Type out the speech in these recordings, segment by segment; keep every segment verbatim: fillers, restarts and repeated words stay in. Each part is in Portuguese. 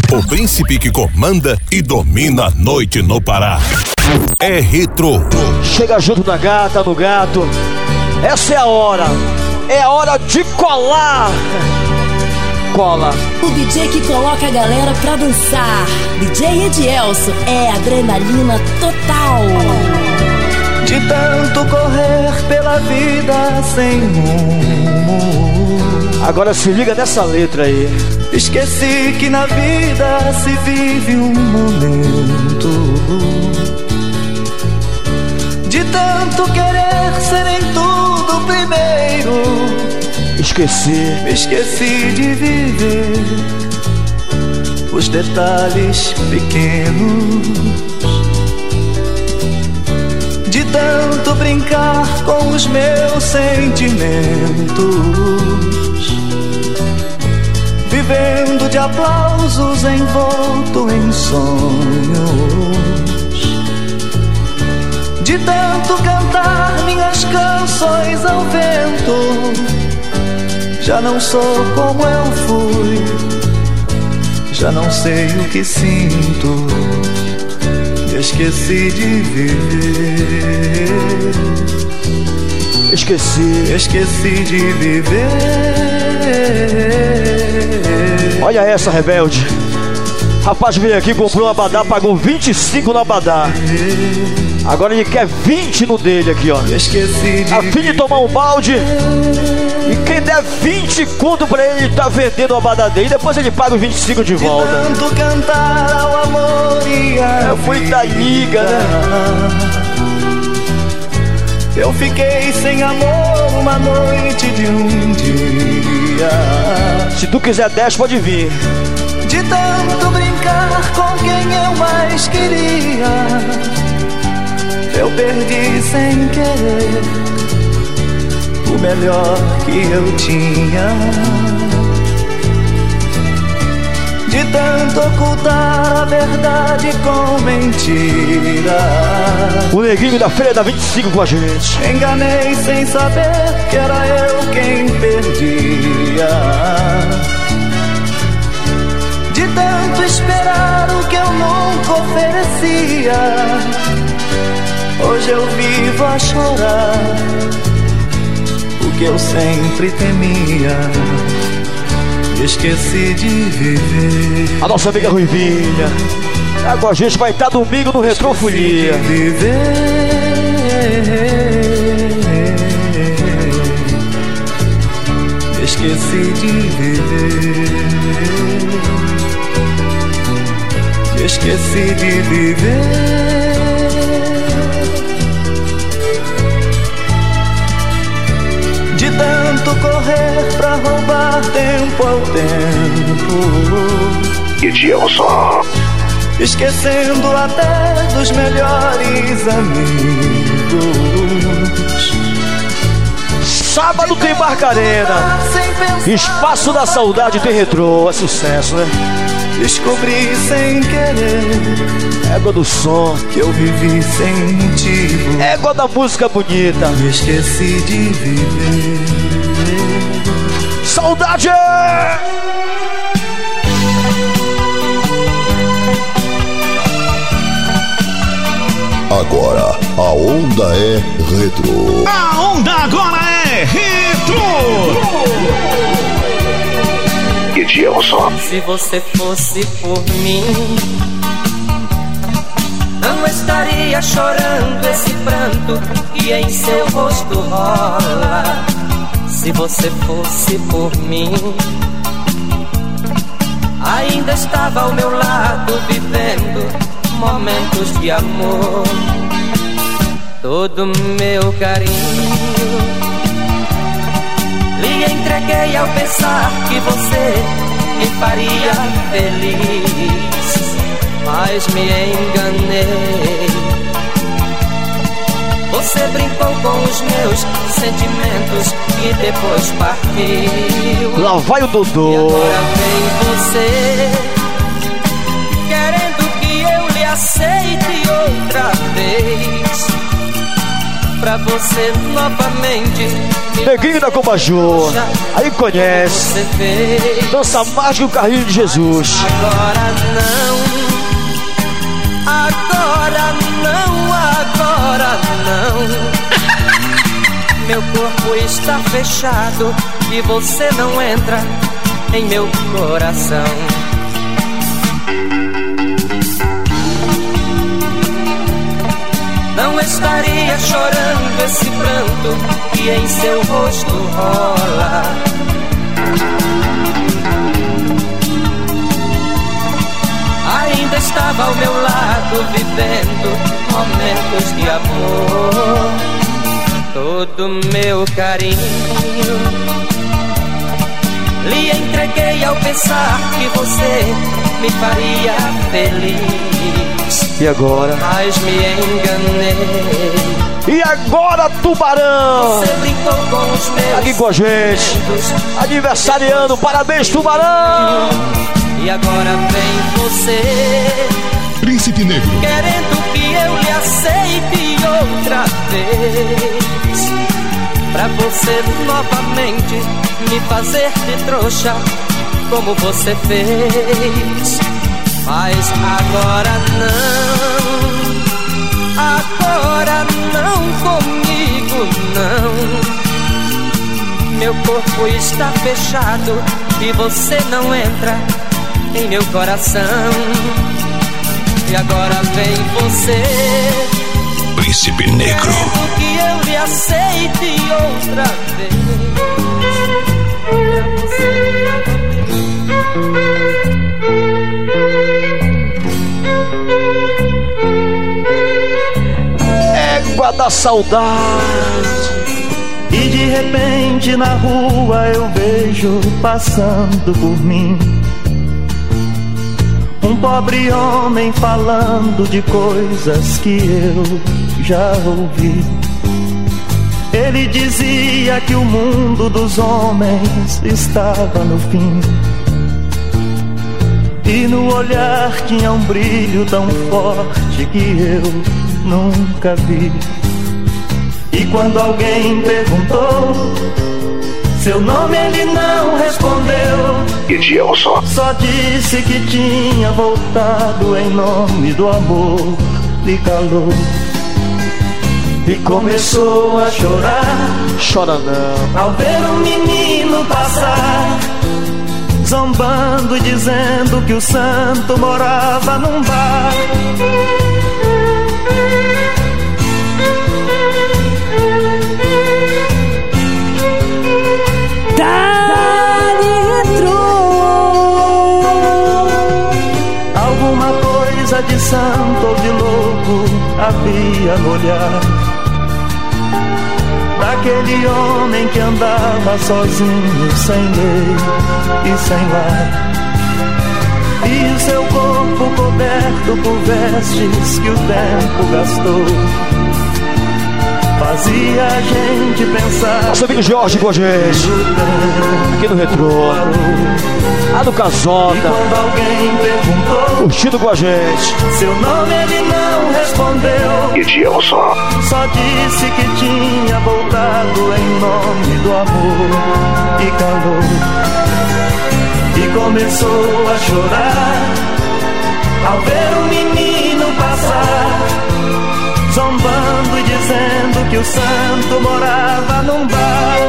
O príncipe que comanda e domina a noite no Pará. É Retro. Chega junto na gata, no gato. Essa é a hora. É a hora de colar. Cola. O D J que coloca a galera pra dançar. D J Edielson é adrenalina total. De tanto correr pela vida sem rumo, agora se liga nessa letra aí. Esqueci que na vida se vive um momento. De tanto querer ser em tudo primeiro, esqueci, me esqueci de viver os detalhes pequenos. De tanto brincar com os meus sentimentos, vivendo de aplausos envolto em sonhos. De tanto cantar minhas canções ao vento, já não sou como eu fui, já não sei o que sinto. Esqueci de viver. Esqueci, esqueci de viver. Olha essa, rebelde. Rapaz veio aqui, comprou um abadá, pagou vinte e cinco no abadá. Agora ele quer vinte no dele aqui, ó. Esqueci de a fim de tomar um balde. E quem der vinte conto pra ele, ele tá vendendo o abadá dele. E depois ele paga os vinte e cinco de volta. De tanto cantar ao amor e a é muita liga, né? Eu fiquei sem amor uma noite de um dia. Se tu quiser dez, pode vir. De tanto brincar com quem eu mais queria, eu perdi sem querer o melhor que eu tinha. De tanto ocultar a verdade com mentira, o neguinho da feira da vinte e cinco com a gente. Enganei sem saber que era eu quem perdia. De tanto esperar o que eu nunca oferecia, hoje eu vivo a chorar o que eu sempre temia. Esqueci de viver. A nossa amiga Ruivinha tá com a gente, vai estar domingo no Retrofolia. Esqueci de viver. Esqueci de viver. Esqueci de viver. De tanto correr pra roubar tempo ao tempo, Edielson. Esquecendo até dos melhores amigos. Sábado tem Barcarena, Espaço da Saudade tem Retrô, é sucesso, né? Descobri sem querer, égua do som, que eu vivi sem motivo, égua da música bonita. Me esqueci de viver. Saudade! Agora a onda é Retro. A onda agora é Retro. Edielson. Se você fosse por mim, não estaria chorando esse pranto que em seu rosto rola. Se você fosse por mim, ainda estava ao meu lado vivendo momentos de amor. Todo meu carinho lhe entreguei ao pensar que você me faria feliz, mas me enganei. Você brincou com os meus sentimentos e depois partiu. Lá vai o Dodô. E agora vem você querendo que eu lhe aceite outra vez. pra você novamente. Neguinho da Cobajô, aí conhece. Dança mágica o carrinho de Jesus. Agora não, agora não, agora não. Meu corpo está fechado e você não entra em meu coração. Não estaria chorando esse pranto que em seu rosto rola. Ainda estava ao meu lado vivendo momentos de amor. Todo meu carinho lhe entreguei ao pensar que você me faria feliz. E agora? Mas me enganei. E agora, Tubarão? Você brincou com os meus aqui com a gente, aniversariando, parabéns, Tubarão. E agora vem você, Príncipe Negro, querendo que eu lhe aceite outra vez, pra você novamente me fazer de trouxa como você fez. Mas agora não, agora não comigo não. Meu corpo está fechado e você não entra em meu coração. E agora vem você, Príncipe Negro, querendo que eu lhe aceite outra vez. Égua da saudade. E de repente na rua eu vejo passando por mim um pobre homem falando de coisas que eu já ouvi. Ele dizia que o mundo dos homens estava no fim, e no olhar tinha um brilho tão forte que eu nunca vi. E quando alguém perguntou seu nome, ele não respondeu. Edilson. Só disse que tinha voltado em nome do amor e calor. E começou a chorar, chora não, ao ver um menino passar, zombando e dizendo que o santo morava num bar. Alguma coisa de santo ou de louco havia no olhar daquele homem que andava sozinho, sem lei e sem lar. E o seu corpo coberto por vestes que o tempo gastou fazia a gente pensar. Nosso amigo Jorge com a gente, aqui no Retrô, lá do Casota, e quando alguém perguntou curtindo com a gente, seu nome, ele não respondeu. Edilson. Só disse que tinha voltado em nome do amor e calor. E começou a chorar ao ver um menino passar, zombando e dizendo que o santo morava num bar.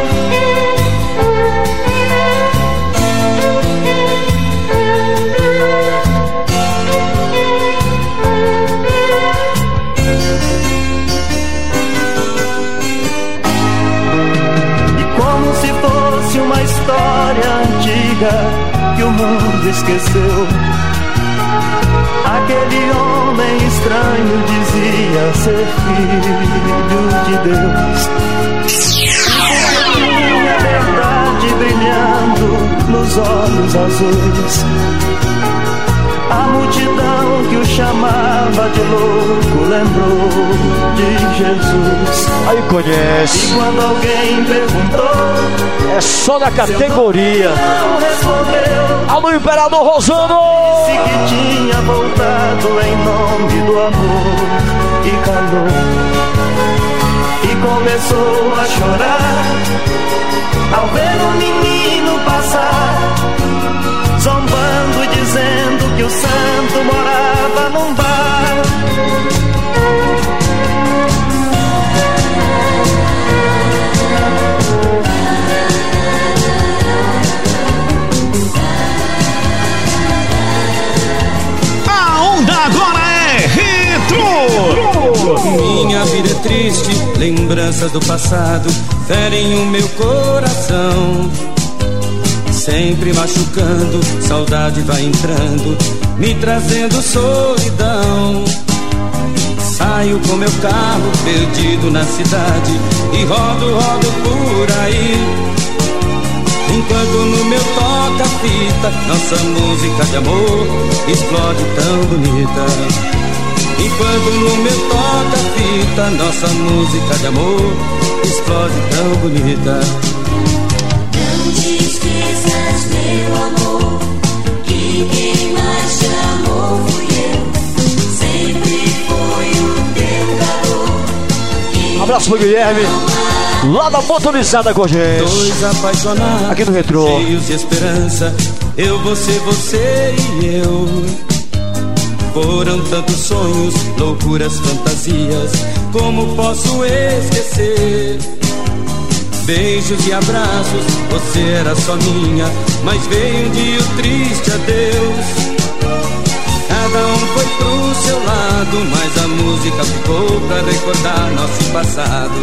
Uma história antiga que o mundo esqueceu, aquele homem estranho dizia ser filho de Deus. Tinha verdade brilhando nos olhos azuis. A multidão que o chamava de louco lembrou de Jesus. Aí conhece. E quando alguém perguntou, é só na categoria. não respondeu. Alô, Imperador Rosano! Disse que tinha voltado em nome do amor e calor. E começou a chorar ao ver um menino passar, zombando e dizendo que o santo morava num bar. A onda agora é Retro. Minha vida é triste, lembranças do passado ferem o meu coração, sempre machucando, saudade vai entrando, me trazendo solidão. Saio com meu carro perdido na cidade e rodo, rodo por aí, enquanto no meu toca-fita nossa música de amor explode tão bonita. Enquanto no meu toca-fita nossa música de amor explode tão bonita. Não te esqueças, meu amor, que quem mais te amou fui eu. Sempre foi o teu calor. Abraço pro Guilherme, lá da motorizada com a gente. Dois apaixonados, aqui no Retrô, cheios de esperança, eu, você, você e eu. Foram tantos sonhos, loucuras, fantasias, como posso esquecer? Beijos e abraços, você era só minha, mas veio um dia o triste adeus. Cada um foi pro seu lado, mas a música ficou pra recordar nosso passado.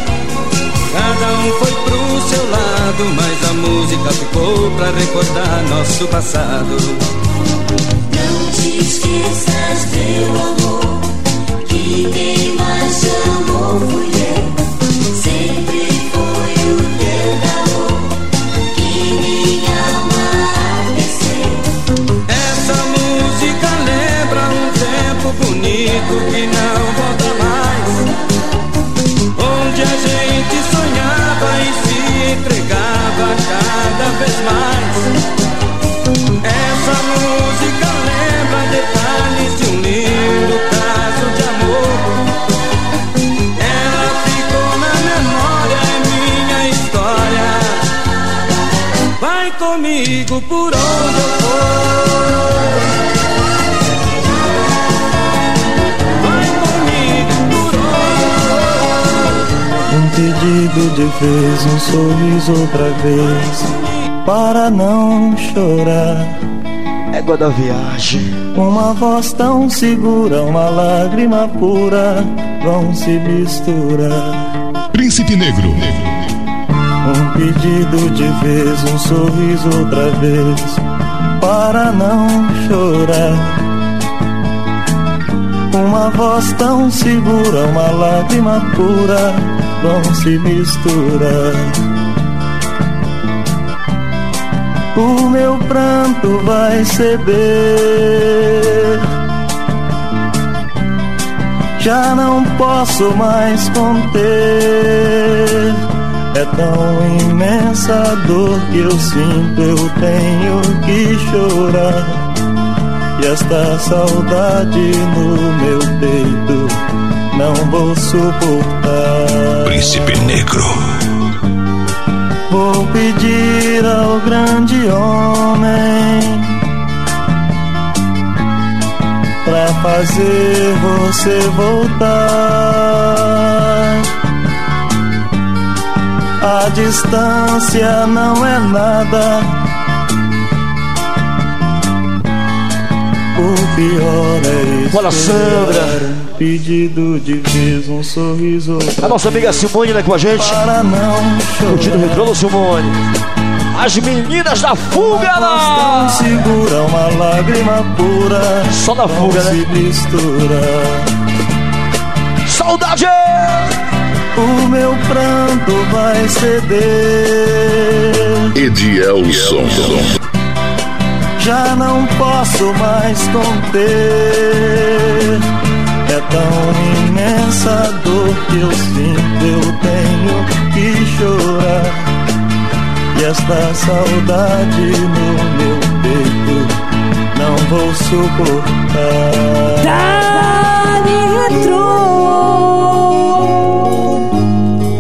Cada um foi pro seu lado, mas a música ficou pra recordar nosso passado. Não te esqueças, meu amor, que quem mais te amou fui eu. Sempre foi o teu calor que minha alma aqueceu. Essa música lembra um tempo bonito que não volta mais, onde a gente sonhava e se entregava cada vez mais. Essa música lembra detalhes de um lindo caso de amor. Ela ficou na memória, é minha história. Vai comigo por onde eu for. Vai comigo por onde eu for. Um pedido de vez, um sorriso outra vez, para não chorar. Égua da viagem. Uma voz tão segura, uma lágrima pura vão se misturar. Príncipe Negro. Um pedido de vez, um sorriso outra vez, para não chorar. Uma voz tão segura, uma lágrima pura vão se misturar. O meu pranto vai ceder, já não posso mais conter. É tão imensa a dor que eu sinto, eu tenho que chorar. E esta saudade no meu peito não vou suportar. Príncipe Negro. Vou pedir ao grande homem pra fazer você voltar. A distância não é nada, o pior é isso. Olha, Sandra. Um pedido de vez, um sorriso. A nossa amiga Simone, né, com a gente. Para não curtindo o Retrô, Simone. As meninas da fuga lá. Segura uma lágrima pura. Só na fuga, né? Se mistura. Saudade! O meu pranto vai ceder. Edielson. Já não posso mais conter. É tão imensa a dor que eu sinto, eu tenho que chorar. E esta saudade no meu peito não vou suportar. Dani Retro.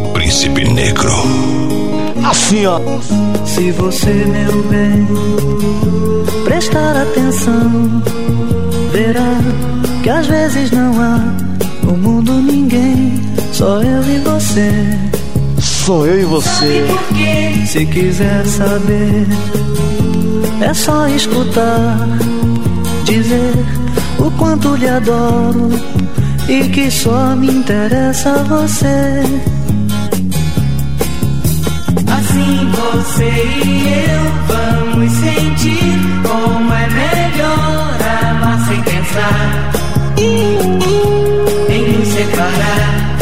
Assim, ó. Se você, meu bem, prestar atenção, verá que às vezes não há no mundo ninguém, só eu e você. Sou eu e você. Se quiser saber, é só escutar, dizer o quanto lhe adoro e que só me interessa você. Assim você e eu vamos sentir como é melhor amar sem pensar em nos separar.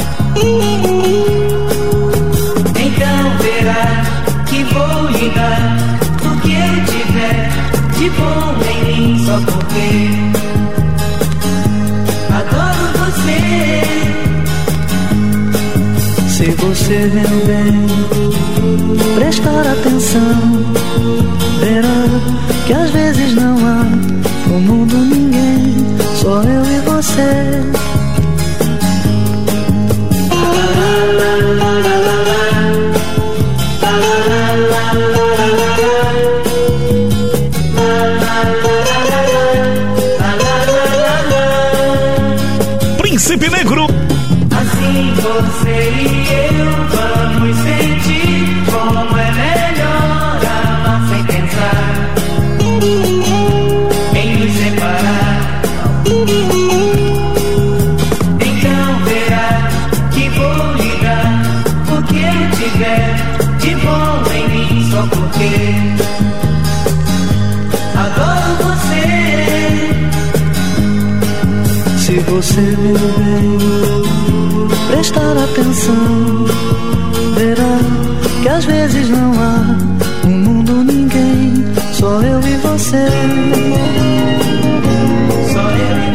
Então verá que vou lhe dar o que eu tiver de bom em mim, só porque adoro você. Se você, meu bem, prestar atenção, verá que às vezes não há no mundo ninguém, só eu e você. Príncipe Negro. Assim você e eu vamos sentir como é melhor amar sem pensar em nos separar. Então verá que vou lhe dar o que eu tiver de bom em mim, só porque adoro você. Se você, meu bem, prestar atenção, verá que às vezes não há no mundo ninguém, só eu e você. Só eu e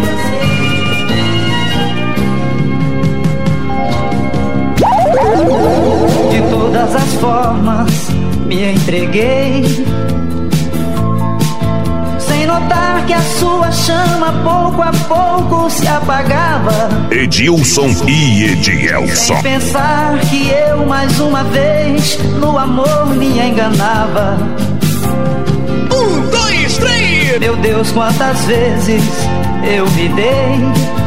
você. De todas as formas me entreguei, sem notar que a sua chama pouco a pouco se apagava. Edilson e Edielson. Sem pensar que eu mais uma vez no amor me enganava. Um, dois, três. Meu Deus, quantas vezes eu me dei,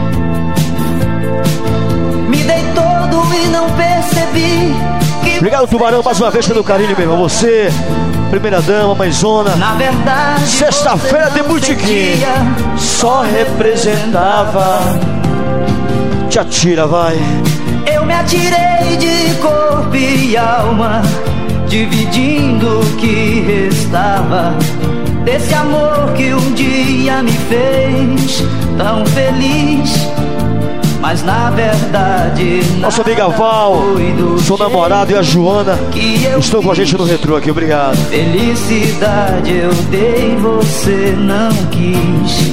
me dei todo e não percebi que Obrigado, Tubarão, mais uma vez pelo carinho, meu irmão. Você, primeira dama, mãezona. na verdade Sexta-feira de botequim só representava. Te atira, vai. Eu me atirei de corpo e alma, dividindo o que restava desse amor que um dia me fez tão feliz. Mas na verdade Nossa amiga Val, seu namorado e a Joana estão com a gente no retrô aqui, obrigado. Felicidade eu dei, você não quis.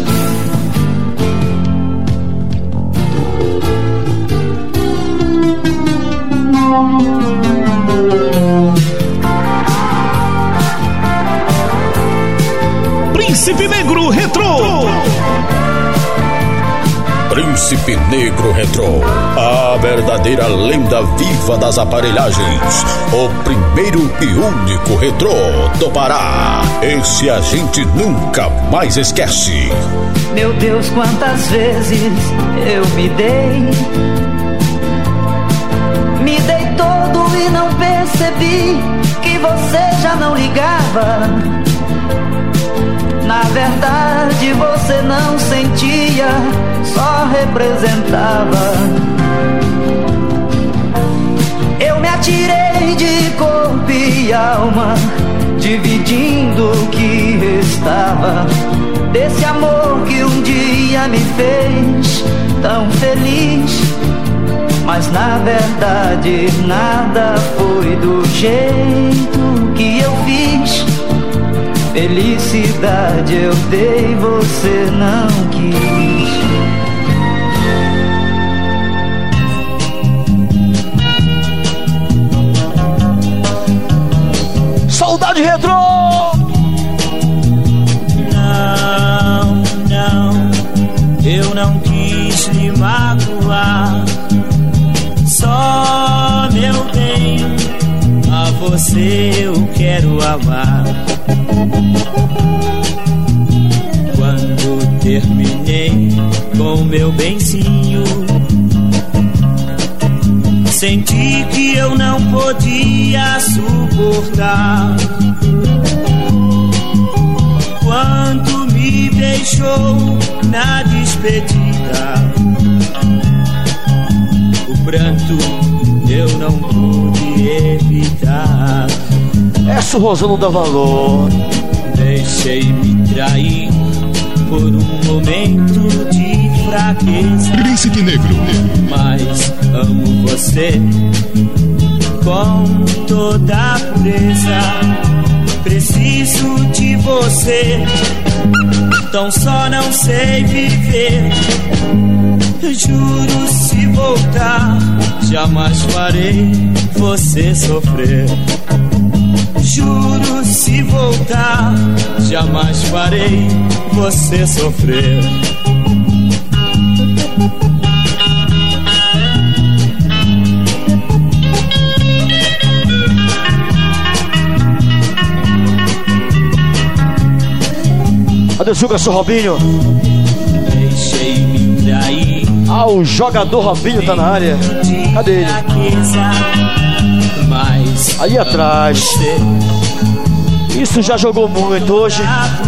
Príncipe Negro Retrô. Príncipe Negro Retrô, a verdadeira lenda viva das aparelhagens. O primeiro e único retrô do Pará. Esse a gente nunca mais esquece. Meu Deus, quantas vezes eu me dei, me dei todo e não percebi que você já não ligava. Na verdade você não sentia, só representava. Eu me atirei de corpo e alma, dividindo o que restava desse amor que um dia me fez tão feliz. Mas na verdade nada foi do jeito que eu fiz. Felicidade eu dei, você não quis. Saudade Retrô! Não, não, eu não quis lhe magoar. Só, meu bem, a você você eu quero amar. Quando terminei com meu benzinho, senti que eu não podia suportar. Quando me deixou na despedida, o pranto eu não pude evitar. Essa Rosana não dá valor. Deixei-me trair por um momento de fraqueza. Príncipe Negro. Mas amo você com toda a pureza. Preciso de você, então só não sei viver. Juro, se voltar, jamais farei você sofrer. Juro, se voltar, jamais farei você sofrer. Adeus, seu Robinho. Deixei-me trair. Ah, o jogador Robinho tá na área. Cadê ele? Mas aí atrás. Isso já jogou muito hoje.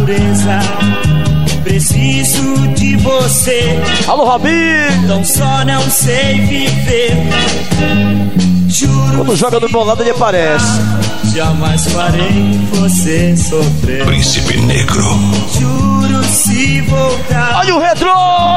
Preciso de você. Alô, Robinho. Então só não sei viver. Juro. Quando joga do meu lado ele aparece. Jamais farei você sofrer. Príncipe Negro. Juro, se voltar. Olha o retrô!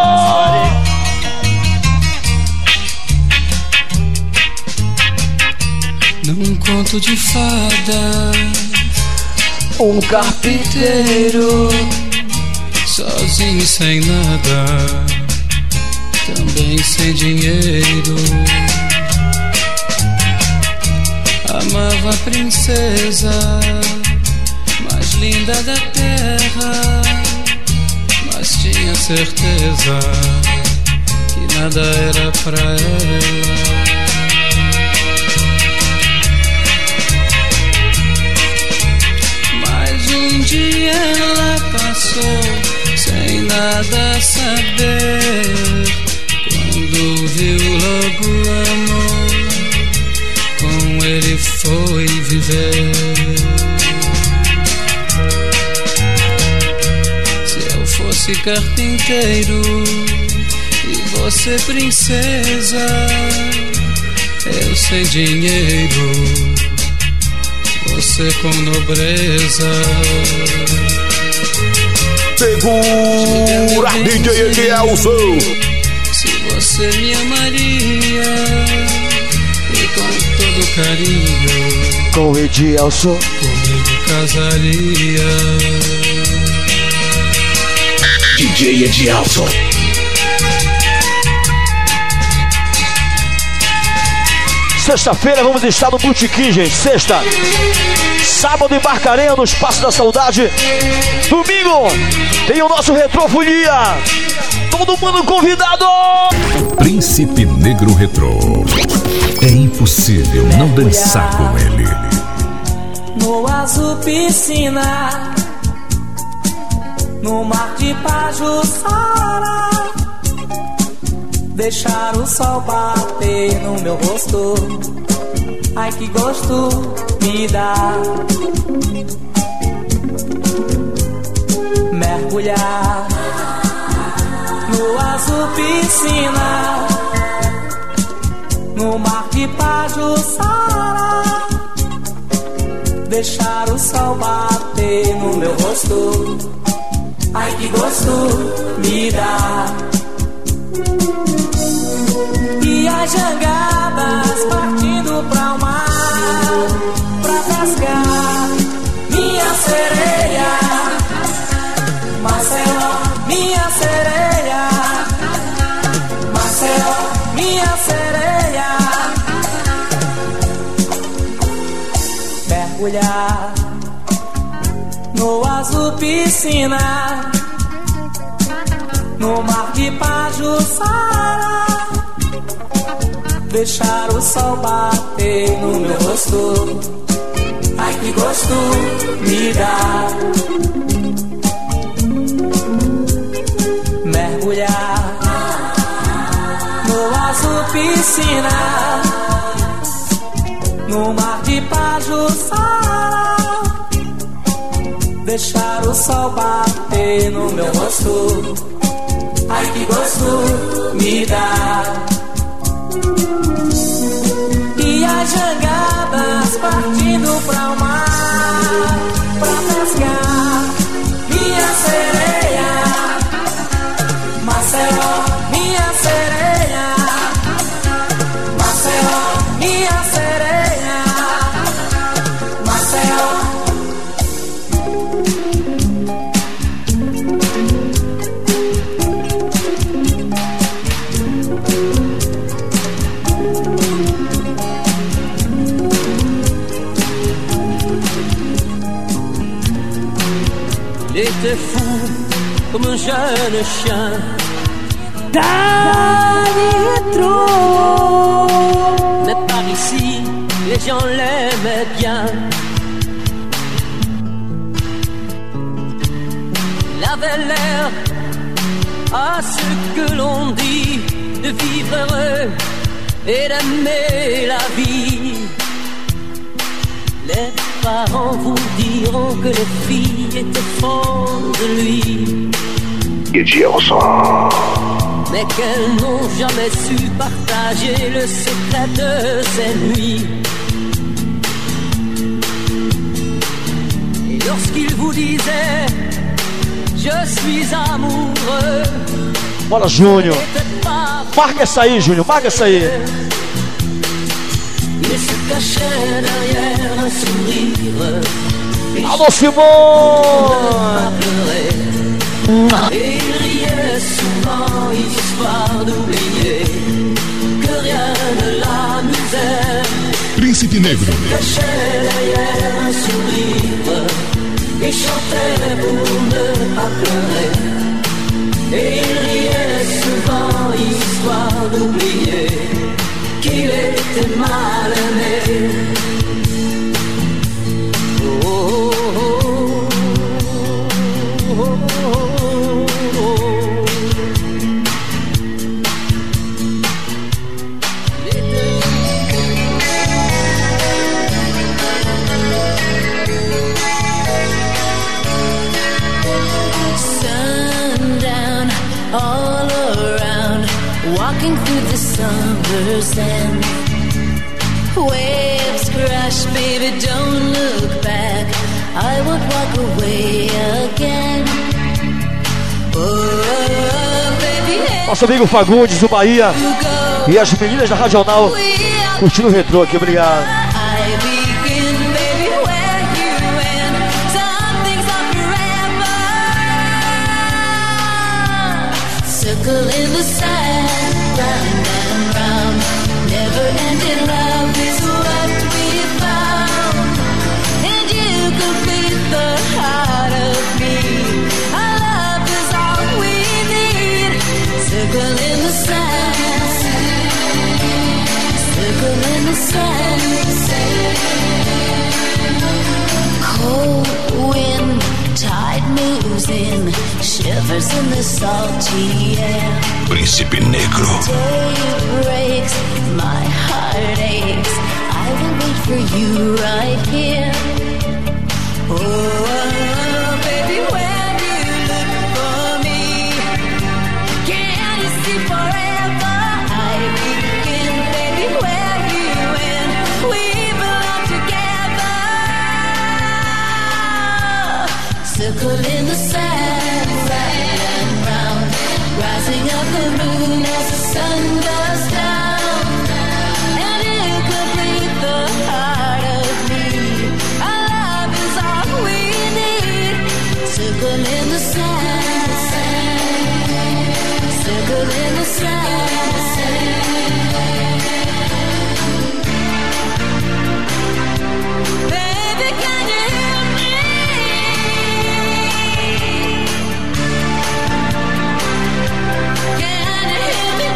Num conto de fada, um carpinteiro, sozinho sem nada, também sem dinheiro. Amava a princesa mais linda da terra, mas tinha certeza que nada era pra ela. Mas um dia ela passou sem nada saber, quando viu logo o amor, com ele foi viver. Se eu fosse carpinteiro e você princesa, eu sem dinheiro, você com nobreza. Segura, D J Edielson. Se você me amaria e com todo carinho, com Edielson, comigo casaria. D J Edielson. Sexta-feira vamos estar no Botequim, gente. Sexta. Sábado em Barcarenha, no Espaço da Saudade. Domingo tem o nosso Retrofolia. Todo mundo convidado. Príncipe Negro Retrô. É impossível não dançar com ele. No azul piscina, no mar de Pajuçara, deixar o sol bater no meu rosto. Ai, que gosto me dá. Mergulhar no azul piscina, no mar de Pajuçara, deixar o sol bater no meu rosto. Ai, que gosto me dá. E as jangadas partindo pra o mar, pra pescar minha sereia. Maceió, minha sereia. Maceió, minha sereia. Mergulhar no azul piscina, no mar de Pajuçara, deixar o sol bater no meu rosto. ai que gosto me dá. Mergulhar no azul piscina, no mar de Pajuçara, deixar o sol bater no meu rosto, ai que gosto me dá. E as jangadas partindo pra o mar, pra pescar minha sereia, Maceió, minha sereia, Maceió, minha sereia, Maceió. Il était fou comme un jeune chien. Dani Retro. Mais par ici, les gens l'aimaient bien. Il avait l'air, à ce que l'on dit, de vivre heureux et d'aimer la vie. Les parents vous diront que les filles étaient folles de lui, mais qu'elles n'ont jamais su partager le secret de ces nuits. Et lorsqu'il vous disait je suis amoureux, Bora, Júnior. Marca essa aí, Júnior. Marca essa aí. il se cachait derrière un sourire. Alô, Simone. Et il riait souvent, histoire d'oublier que rien ne l'amusait. Príncipe Negro. Il se cachait derrière un sourire et chantait pour ne pas pleurer. Et il riait souvent, histoire d'oublier qu'il était mal aimé. Oh, oh, oh, oh, oh, oh. Sundown all around, walking through the summer sand. Waves crash, baby, don't look back. I won't walk away again. Oh, baby, Nosso amigo Fagundes, do Bahia. E as meninas da Radional curtindo o retrô aqui, obrigado. I begin, baby, where you end. Some things are forever. Circle in the sand, round and round. Never ending love is what we found. And you complete the heart of me. Our love is all we need. Circle in the sand, circle in the sand. Cold wind, tide moves in, shivers in the salty air. Príncipe Negro. Day breaks, my heart aches. I will wait for you right here. Oh, baby, where do you look for me? Can you see forever? I begin, baby, where you end. We belong together. Circle in the sand, round and round, rising up the moon as the sun goes down. And you complete the heart of me. Our love is all we need. Circle in the sand, circle in the sand. Baby, can you hear me? Can you hear me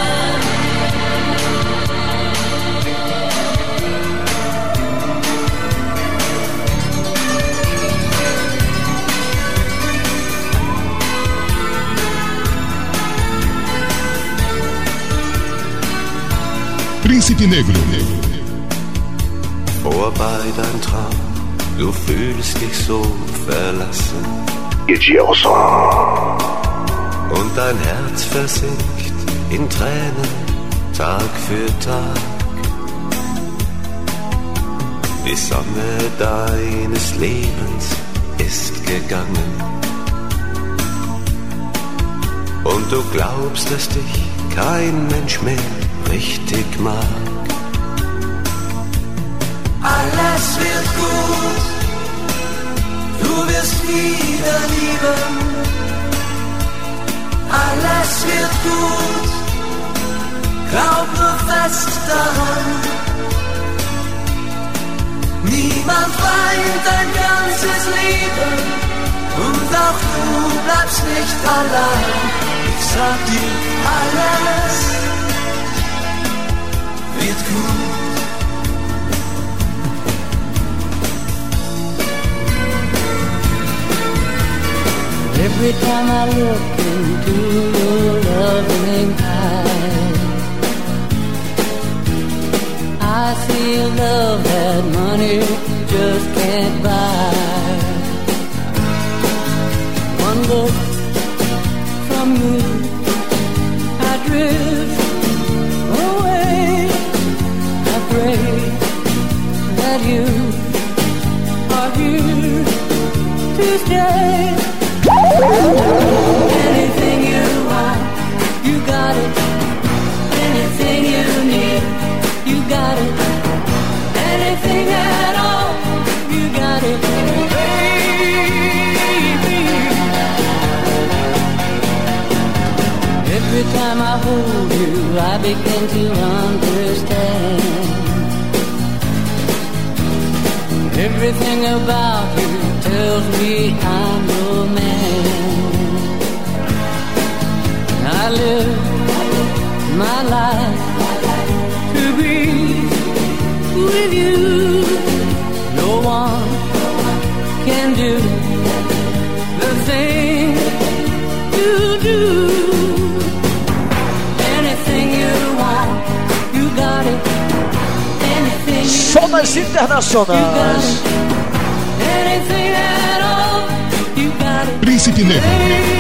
coming? Príncipe Negro. Vorbei dein Traum, du fühlst dich so verlassen. Edilson. Und dein Herz versinkt in Tränen, Tag für Tag. Die Sonne deines Lebens ist gegangen. Und du glaubst, dass dich kein Mensch mehr richtig mag. Alles wird gut, du wirst wieder lieben. Alles wird gut, glaub nur fest daran. Niemand weint dein ganzes Leben und auch du bleibst nicht allein. Ich sag dir, alles wird gut. Every time I look into your loving eyes, I see a love that money just can't buy. One look from you, I drift away. I pray that you are here to stay. Anything you want, you got it. Anything you need, you got it. Anything at all, you got it, baby. Every time I hold you, I begin to understand. Everything about you tells me I'm your man. I live my life to be with you. No one can do the thing you do. Anything you want, you got it. Anything you Só nas internacionais. Anything at all, you got it. Príncipe Negro.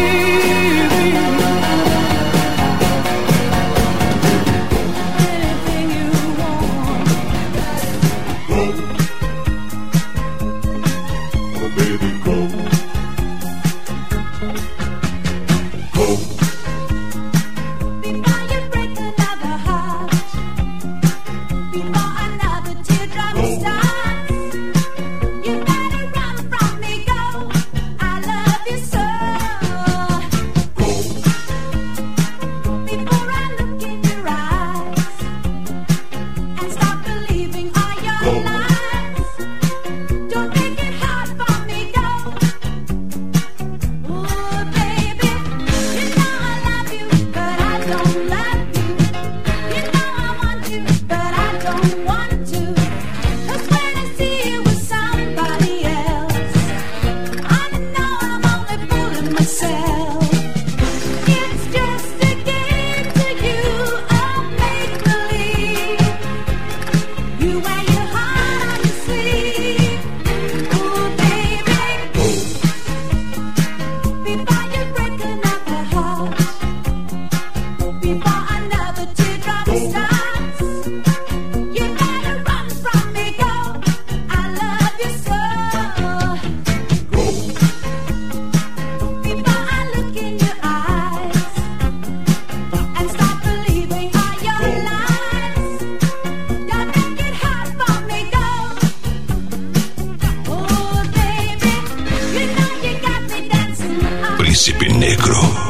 Príncipe Negro.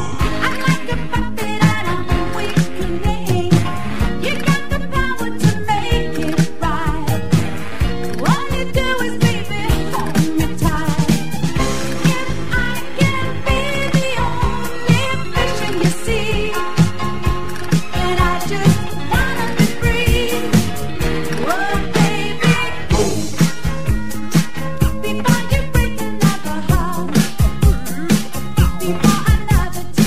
Before another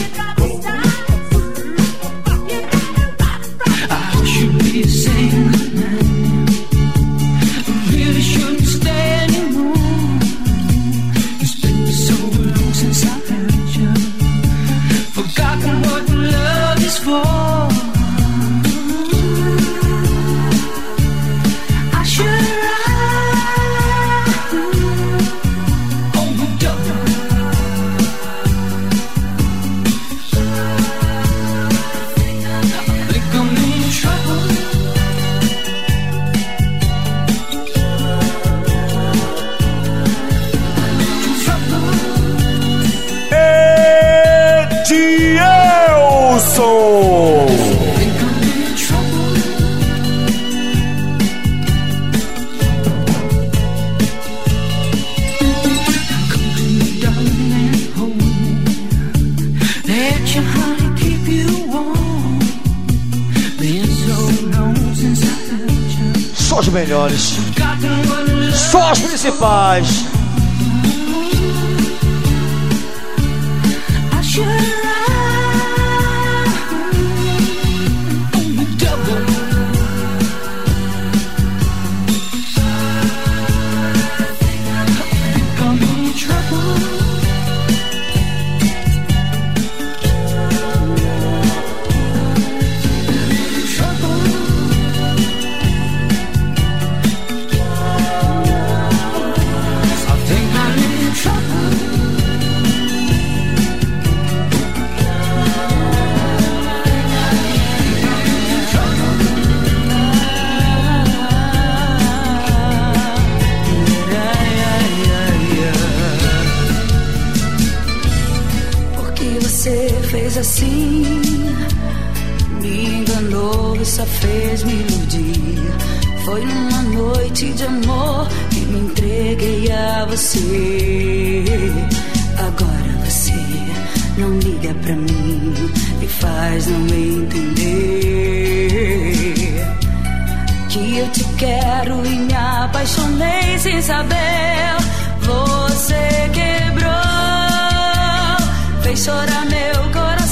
let your honey keep you warm. Been so long since I heard you. Só os melhores, só os principais. I should ride on the double. Think I'm in trouble. Assim, me enganou e só fez me iludir. Foi numa noite de amor que me entreguei a você. Agora você não liga pra mim e faz não me entender que eu te quero e me apaixonei sem saber. Você quebrou, fez chorar meu coração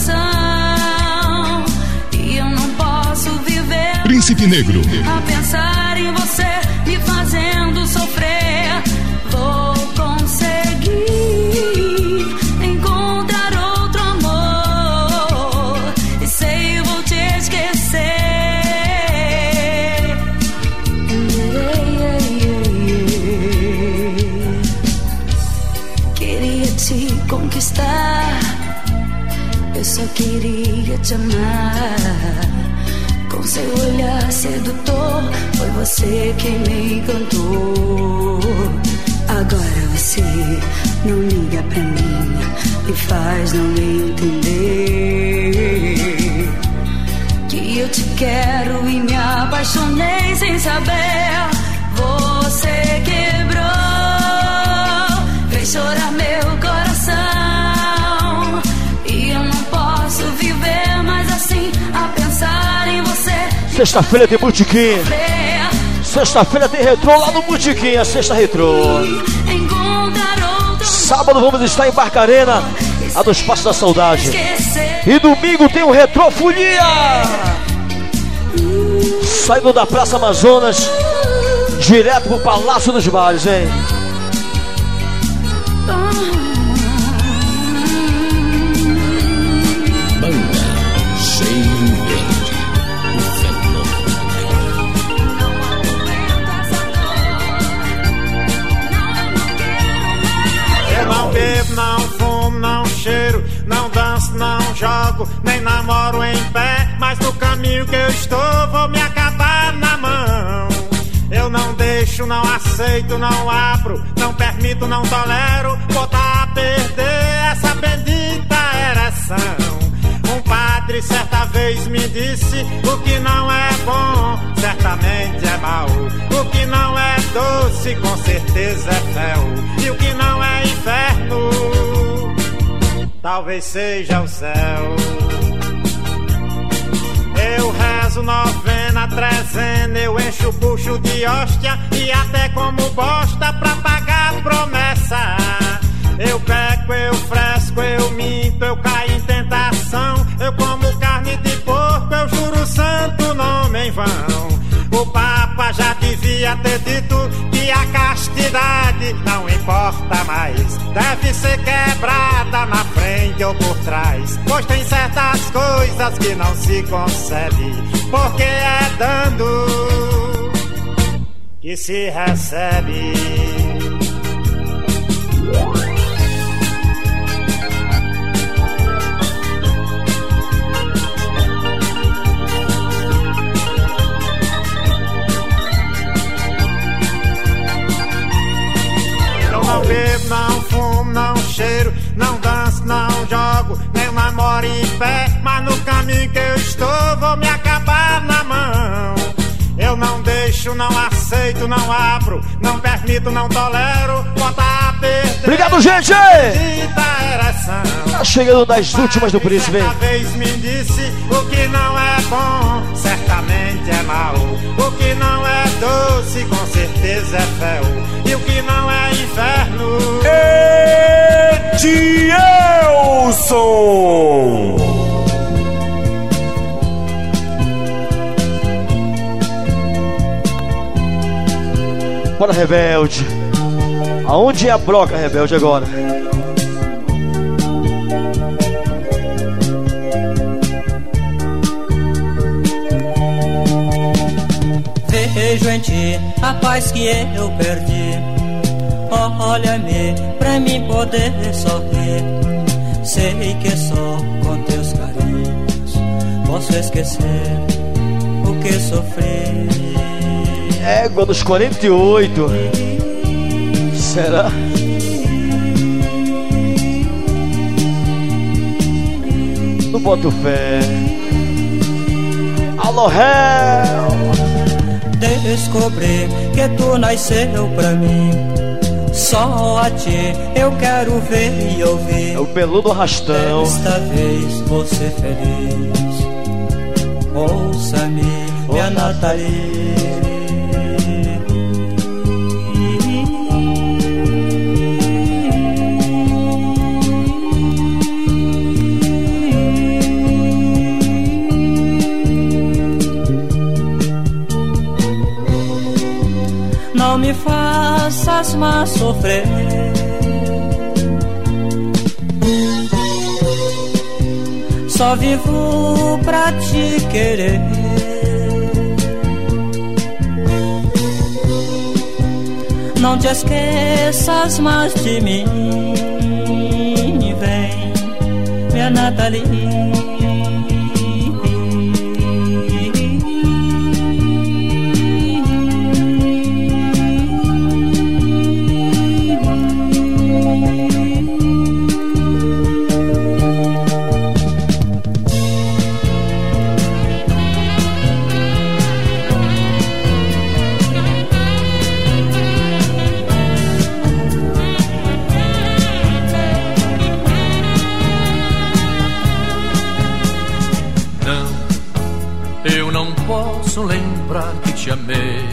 e eu não posso viver. Príncipe Negro. A pensar em você me fazendo sofrer. Vou conseguir encontrar outro amor e sei eu vou te esquecer. Queria te conquistar, eu só queria te amar. Com seu olhar sedutor, foi você quem me encantou. Agora você não liga pra mim e faz não me entender que eu te quero e me apaixonei sem saber. Você quebrou, fez chorar meu coração e eu não posso viver mais assim, a pensar em você. Sexta-feira tem Botequim. Sexta-feira tem retrô lá no Botequim, a sexta retrô. Sábado vamos estar em Barcarena, a do Espaço da Saudade. E domingo tem o Retrô Folia, saindo da Praça Amazonas, direto pro Palácio dos Bares, hein? Não fumo, não cheiro, não danço, não jogo, nem namoro em pé. Mas no caminho que eu estou, vou me acabar na mão. Eu não deixo, não aceito, não abro, não permito, não tolero botar a perder essa bendita ereção. Um padre certa vez me disse: o que não é bom, certamente é mau. O que não é doce, com certeza é fel. E o que não é inferno, talvez seja o céu. Eu rezo novena, trezena, eu encho o bucho de hóstia e até como bosta pra pagar a promessa. Eu peco, eu fresco, eu minto, eu caio em tentação. Eu como carne de porco, eu juro o santo nome em vão. O Papa já devia ter dito que a castidade não importa mais, deve ser quebrada na frente ou por trás. Pois tem certas coisas que não se concebe, porque é dando que se recebe. Não bebo, não fumo, não cheiro, não danço, não jogo, nem namoro em pé. Mas no caminho que eu estou, vou me acabar na mão. Eu não deixo, não aceito, não abro, não permito, não tolero botar a perder Obrigado, gente! Tá chegando nas últimas do Príncipe. Uma vez me disse: o que não é bom, certamente é mau. O que não é doce, com certeza é fel. E o que não é inferno, Edilson! Bora, Rebelde. Aonde é a broca, Rebelde, agora? Vejo em ti a paz que eu perdi. Olha-me pra mim poder sorrir. Sei que só com teus carinhos posso esquecer o que sofri. Égua dos quarenta e oito. Será? Não boto fé. Alô, Hell! Descobri que tu nasceu pra mim. Só a ti eu quero ver e ouvir. É o peludo arrastão. Desta vez vou ser feliz. Ouça-me, oh, minha Nathalie. Não me faças mais sofrer. Só vivo pra te querer. Não te esqueças mais de mim. Vem, minha Nathalie. Lembrar que te amei.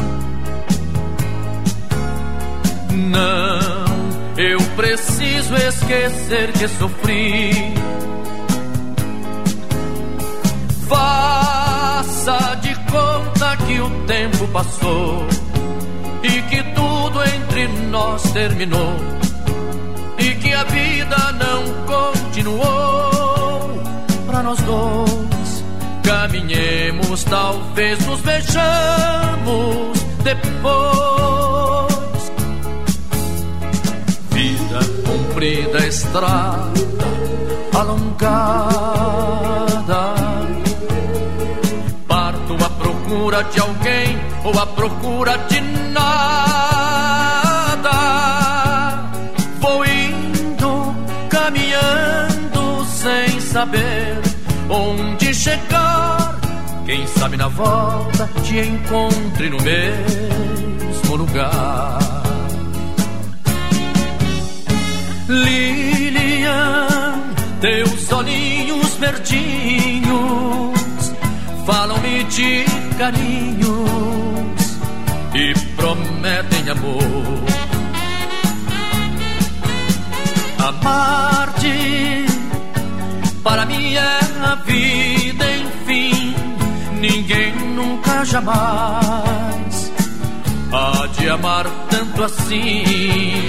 Não, eu preciso esquecer que sofri. Faça de conta que o tempo passou e que tudo entre nós terminou e que a vida não continuou pra nós dois. Caminhemos, talvez nos vejamos depois. Vida comprida, estrada alongada. Parto à procura de alguém ou à procura de nada. Vou indo, caminhando sem saber onde chegar. Quem sabe na volta te encontre no mesmo lugar. Lilian, teus olhinhos verdinhos falam-me de carinhos e prometem amor. Amar-te para mim é a vida, enfim. Ninguém nunca jamais há de amar tanto assim.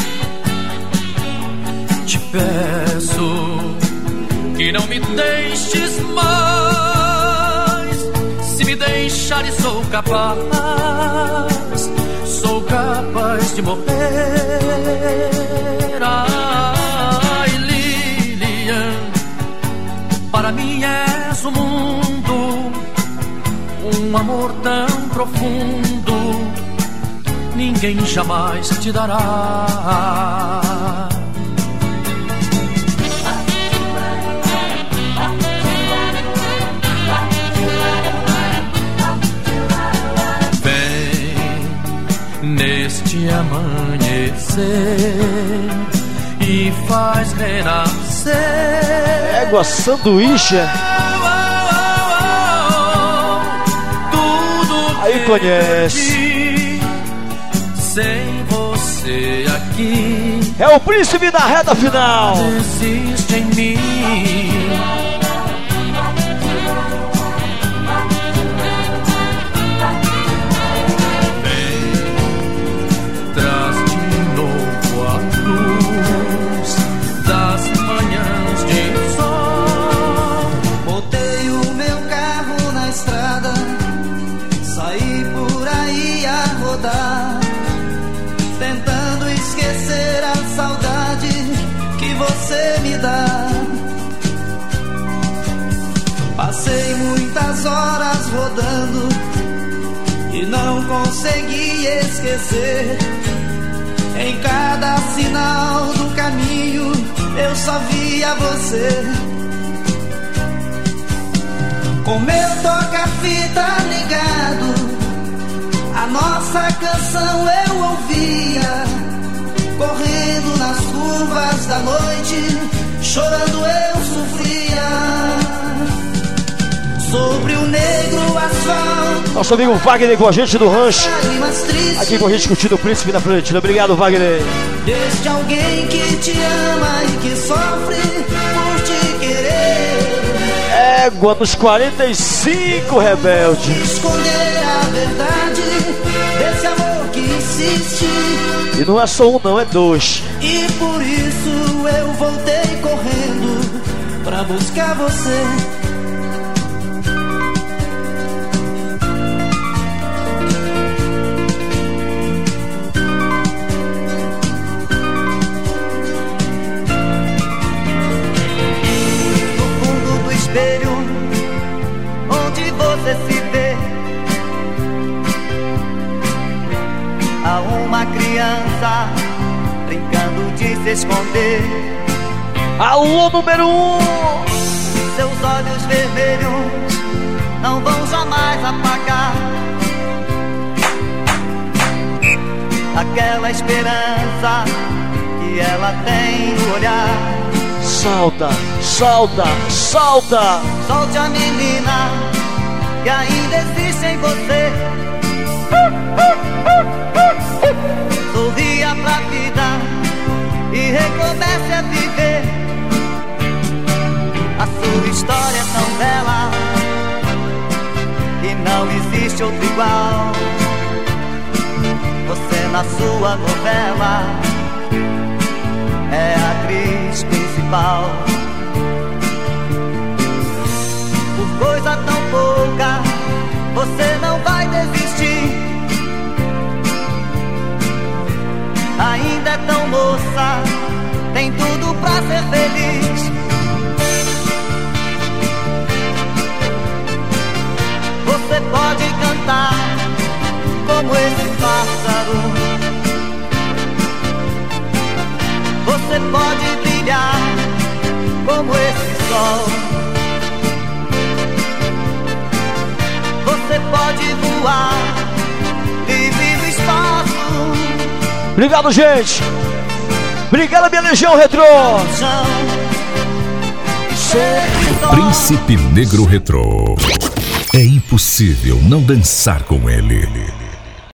Te peço que não me deixes mais. Se me deixares sou capaz, sou capaz de morrer. Ai, Lilian, para mim és o mundo, um amor tão profundo, ninguém jamais te dará. Vem neste amanhecer faz renascer. Égua sanduíche. Tudo aí conhece. perdi sem você aqui. É o príncipe da reta final. Desiste em mim. Tentando esquecer a saudade que você me dá. Passei muitas horas rodando e não consegui esquecer. Em cada sinal do caminho eu só via você. Com meu toca-fita ligado, a nossa canção eu ouvia, correndo nas curvas da noite, chorando eu sofria. Sobre o negro asfalto, nosso amigo Wagner com a gente do rancho, aqui com a gente curtindo o príncipe da platina. Obrigado, Wagner. Deste alguém que te ama e que sofre por te querer. Égua dos quarenta e cinco, rebelde. Esconder a verdade desse amor que insiste. E não é só um não, é dois. E por isso eu voltei correndo pra buscar você. Onde você se vê, há uma criança brincando de se esconder. Alô, número um! Seus olhos vermelhos não vão jamais apagar aquela esperança que ela tem no olhar. Salta, salta, salta! Solte a menina que ainda existe em você. Sorria pra vida e recomece a viver. A sua história é tão bela e não existe outro igual. Você na sua novela é a atriz principal. Por coisa tão pouca você não vai desistir. Ainda é tão moça, tem tudo pra ser feliz. Você pode cantar como esse pássaro. Você pode brilhar como esse sol. Você pode voar livre no espaço. Obrigado, gente. Obrigado, minha legião retrô. Príncipe Negro Retrô. É impossível não dançar com ele.